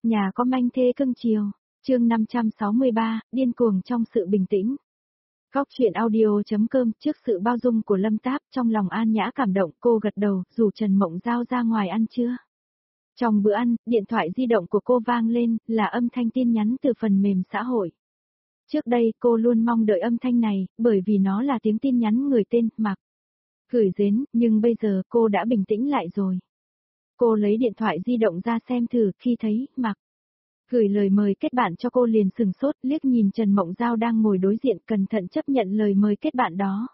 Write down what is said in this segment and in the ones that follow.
Nhà có manh thê cưng chiều, chương 563, điên cuồng trong sự bình tĩnh. Góc chuyện audio.com. Trước sự bao dung của Lâm Táp, trong lòng An Nhã cảm động, cô gật đầu, rủ Trần Mộng Giao ra ngoài ăn trưa. Trong bữa ăn, điện thoại di động của cô vang lên, là âm thanh tin nhắn từ phần mềm xã hội. Trước đây cô luôn mong đợi âm thanh này, bởi vì nó là tiếng tin nhắn người tên Mạc gửi đến, nhưng bây giờ cô đã bình tĩnh lại rồi. Cô lấy điện thoại di động ra xem thử, khi thấy Mạc gửi lời mời kết bạn cho cô liền sừng sốt, liếc nhìn Trần Mộng Giao đang ngồi đối diện, cẩn thận chấp nhận lời mời kết bạn đó.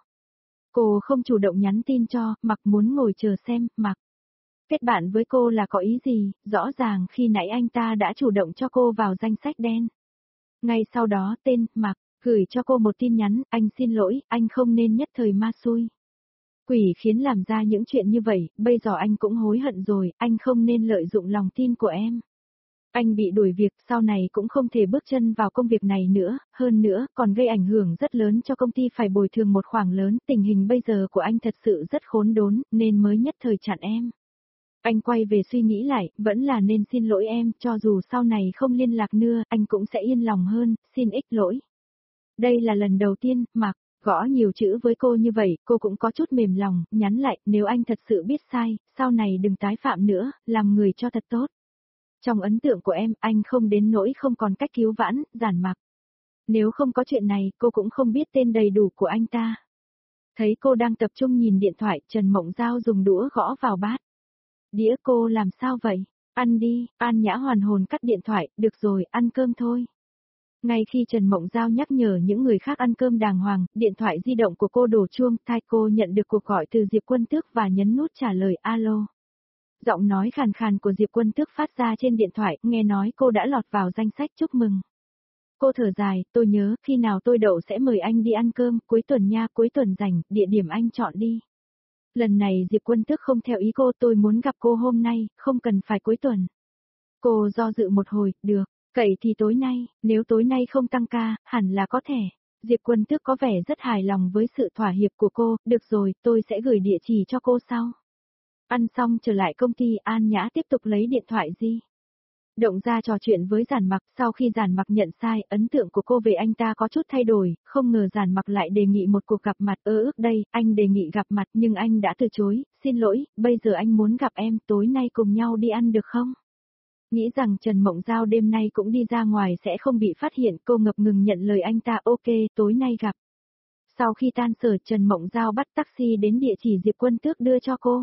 Cô không chủ động nhắn tin cho, Mạc muốn ngồi chờ xem, Mạc kết bạn với cô là có ý gì, rõ ràng khi nãy anh ta đã chủ động cho cô vào danh sách đen. Ngay sau đó tên Mạc gửi cho cô một tin nhắn, anh xin lỗi, anh không nên nhất thời ma xui. Quỷ khiến làm ra những chuyện như vậy, bây giờ anh cũng hối hận rồi, anh không nên lợi dụng lòng tin của em. Anh bị đuổi việc, sau này cũng không thể bước chân vào công việc này nữa, hơn nữa, còn gây ảnh hưởng rất lớn cho công ty, phải bồi thường một khoản lớn, tình hình bây giờ của anh thật sự rất khốn đốn, nên mới nhất thời chặn em. Anh quay về suy nghĩ lại, vẫn là nên xin lỗi em, cho dù sau này không liên lạc nữa, anh cũng sẽ yên lòng hơn, xin ít lỗi. Đây là lần đầu tiên, Mạc gõ nhiều chữ với cô như vậy, cô cũng có chút mềm lòng, nhắn lại, nếu anh thật sự biết sai, sau này đừng tái phạm nữa, làm người cho thật tốt. Trong ấn tượng của em, anh không đến nỗi không còn cách cứu vãn, Giản Mạc. Nếu không có chuyện này, cô cũng không biết tên đầy đủ của anh ta. Thấy cô đang tập trung nhìn điện thoại, Trần Mộng Giao dùng đũa gõ vào bát. Đĩa cô làm sao vậy? Ăn đi, An Nhã hoàn hồn cắt điện thoại, được rồi, ăn cơm thôi. Ngay khi Trần Mộng Giao nhắc nhở những người khác ăn cơm đàng hoàng, điện thoại di động của cô đổ chuông, tai cô nhận được cuộc gọi từ Diệp Quân Tước và nhấn nút trả lời alo. Giọng nói khàn khàn của Diệp Quân Tước phát ra trên điện thoại, nghe nói cô đã lọt vào danh sách chúc mừng. Cô thở dài, tôi nhớ, khi nào tôi đậu sẽ mời anh đi ăn cơm, cuối tuần nha, cuối tuần rảnh, địa điểm anh chọn đi. Lần này Diệp Quân Tước không theo ý cô, tôi muốn gặp cô hôm nay, không cần phải cuối tuần. Cô do dự một hồi, được, vậy thì tối nay, nếu tối nay không tăng ca, hẳn là có thể. Diệp Quân Tước có vẻ rất hài lòng với sự thỏa hiệp của cô, được rồi, tôi sẽ gửi địa chỉ cho cô sau. Ăn xong trở lại công ty, An Nhã tiếp tục lấy điện thoại di động ra trò chuyện với Giản Mặc. Sau khi Giản Mặc nhận sai, ấn tượng của cô về anh ta có chút thay đổi, không ngờ Giản Mặc lại đề nghị một cuộc gặp mặt. Ước đây, anh đề nghị gặp mặt nhưng anh đã từ chối, xin lỗi, bây giờ anh muốn gặp em, tối nay cùng nhau đi ăn được không? Nghĩ rằng Trần Mộng Giao đêm nay cũng đi ra ngoài sẽ không bị phát hiện, cô ngập ngừng nhận lời anh ta, ok, tối nay gặp. Sau khi tan sở, Trần Mộng Giao bắt taxi đến địa chỉ Diệp Quân Tước đưa cho cô.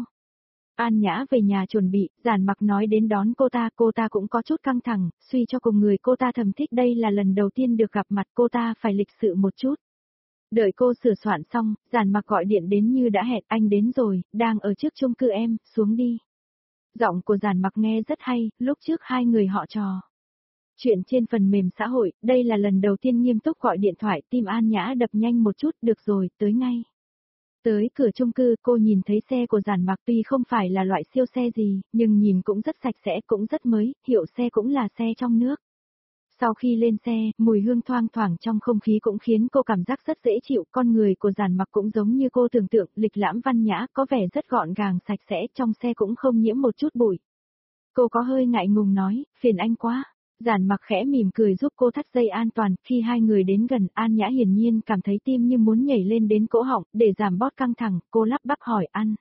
An Nhã về nhà chuẩn bị, Giản Mặc nói đến đón cô ta cũng có chút căng thẳng, suy cho cùng người cô ta thầm thích, đây là lần đầu tiên được gặp mặt, cô ta phải lịch sự một chút. Đợi cô sửa soạn xong, Giản Mặc gọi điện đến như đã hẹn, anh đến rồi, đang ở trước chung cư em, xuống đi. Giọng của Giản Mặc nghe rất hay, lúc trước hai người họ trò chuyện trên phần mềm xã hội, đây là lần đầu tiên nghiêm túc gọi điện thoại, tim An Nhã đập nhanh một chút, được rồi, tới ngay. Tới cửa chung cư, cô nhìn thấy xe của Giản Mặc, tuy không phải là loại siêu xe gì, nhưng nhìn cũng rất sạch sẽ, cũng rất mới, hiệu xe cũng là xe trong nước. Sau khi lên xe, mùi hương thoang thoảng trong không khí cũng khiến cô cảm giác rất dễ chịu, con người của Giản Mặc cũng giống như cô tưởng tượng, lịch lãm văn nhã, có vẻ rất gọn gàng sạch sẽ, trong xe cũng không nhiễm một chút bụi. Cô có hơi ngại ngùng nói, phiền anh quá. Giản Mặc khẽ mỉm cười giúp cô thắt dây an toàn, khi hai người đến gần, An Nhã hiển nhiên cảm thấy tim như muốn nhảy lên đến cổ họng, để giảm bớt căng thẳng, cô lắp bắp hỏi ăn.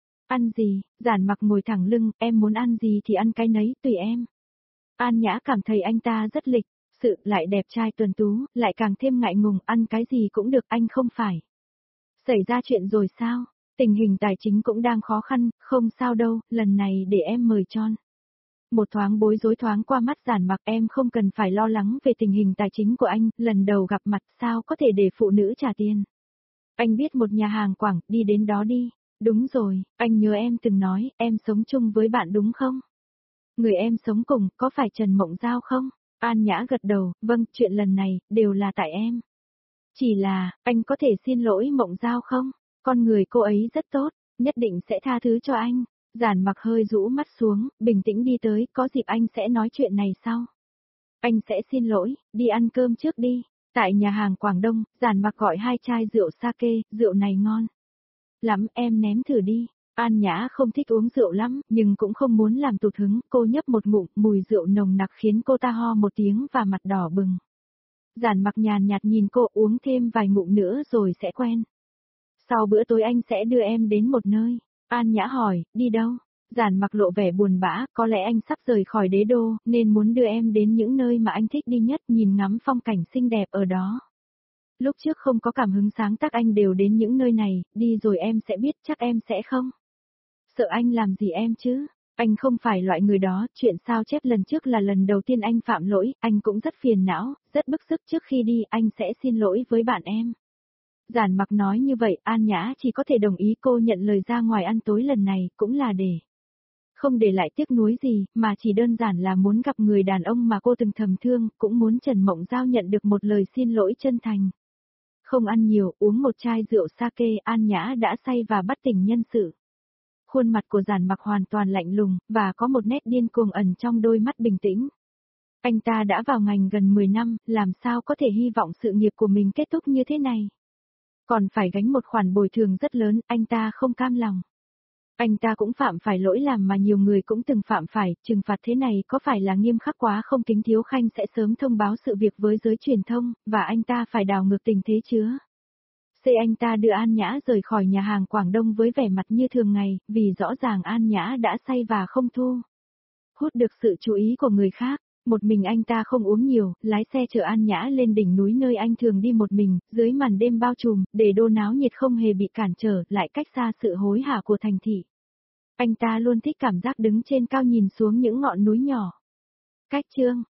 Ăn gì? Giản Mặc ngồi thẳng lưng, em muốn ăn gì thì ăn cái nấy, tùy em. An Nhã cảm thấy anh ta rất lịch sự, lại đẹp trai tuấn tú, lại càng thêm ngại ngùng, ăn cái gì cũng được, anh không phải xảy ra chuyện rồi sao? Tình hình tài chính cũng đang khó khăn, không sao đâu, lần này để em mời Tròn. Một thoáng bối rối thoáng qua mắt Giản Mặc, em không cần phải lo lắng về tình hình tài chính của anh, lần đầu gặp mặt sao có thể để phụ nữ trả tiền. Anh biết một nhà hàng Quảng, đi đến đó đi. Đúng rồi, anh nhớ em từng nói, em sống chung với bạn đúng không? Người em sống cùng, có phải Trần Mộng Giao không? An Nhã gật đầu, vâng, chuyện lần này, đều là tại em. Chỉ là, anh có thể xin lỗi Mộng Giao không? Con người cô ấy rất tốt, nhất định sẽ tha thứ cho anh. Giản Mặc hơi rũ mắt xuống, bình tĩnh đi tới, có dịp anh sẽ nói chuyện này sau. Anh sẽ xin lỗi, đi ăn cơm trước đi. Tại nhà hàng Quảng Đông, Giản Mặc gọi 2 chai rượu sake, rượu này ngon lắm, em nếm thử đi. An Nhã không thích uống rượu lắm, nhưng cũng không muốn làm tụt hứng, cô nhấp một ngụm, mùi rượu nồng nặc khiến cô ta ho một tiếng và mặt đỏ bừng. Giản Mặc nhàn nhạt nhìn cô, uống thêm vài ngụm nữa rồi sẽ quen. Sau bữa tối anh sẽ đưa em đến một nơi. An Nhã hỏi, đi đâu? Giản Mặc lộ vẻ buồn bã, có lẽ anh sắp rời khỏi đế đô, nên muốn đưa em đến những nơi mà anh thích đi nhất, nhìn ngắm phong cảnh xinh đẹp ở đó. Lúc trước không có cảm hứng sáng tác anh đều đến những nơi này, đi rồi em sẽ biết, chắc em sẽ không. Sợ anh làm gì em chứ? Anh không phải loại người đó, chuyện sao chép lần trước là lần đầu tiên anh phạm lỗi, anh cũng rất phiền não, rất bức xúc, trước khi đi anh sẽ xin lỗi với bạn em. Giản Mặc nói như vậy, An Nhã chỉ có thể đồng ý. Cô nhận lời ra ngoài ăn tối lần này cũng là để không để lại tiếc nuối gì, mà chỉ đơn giản là muốn gặp người đàn ông mà cô từng thầm thương, cũng muốn Trần Mộng Giao nhận được một lời xin lỗi chân thành. Không ăn nhiều, uống một chai rượu sake, An Nhã đã say và bắt tỉnh nhân sự. Khuôn mặt của Giản Mặc hoàn toàn lạnh lùng, và có một nét điên cuồng ẩn trong đôi mắt bình tĩnh. Anh ta đã vào ngành gần 10 năm, làm sao có thể hy vọng sự nghiệp của mình kết thúc như thế này. Còn phải gánh một khoản bồi thường rất lớn, anh ta không cam lòng. Anh ta cũng phạm phải lỗi làm mà nhiều người cũng từng phạm phải, trừng phạt thế này có phải là nghiêm khắc quá không? Kính Thiếu Khanh sẽ sớm thông báo sự việc với giới truyền thông, và anh ta phải đảo ngược tình thế chứa. Anh ta đưa An Nhã rời khỏi nhà hàng Quảng Đông với vẻ mặt như thường ngày, vì rõ ràng An Nhã đã say và không hút được sự chú ý của người khác. Một mình anh ta không uống nhiều, lái xe chở An Nhã lên đỉnh núi nơi anh thường đi một mình, dưới màn đêm bao trùm, để đô náo nhiệt không hề bị cản trở, lại cách xa sự hối hả của thành thị. Anh ta luôn thích cảm giác đứng trên cao nhìn xuống những ngọn núi nhỏ. Cách chương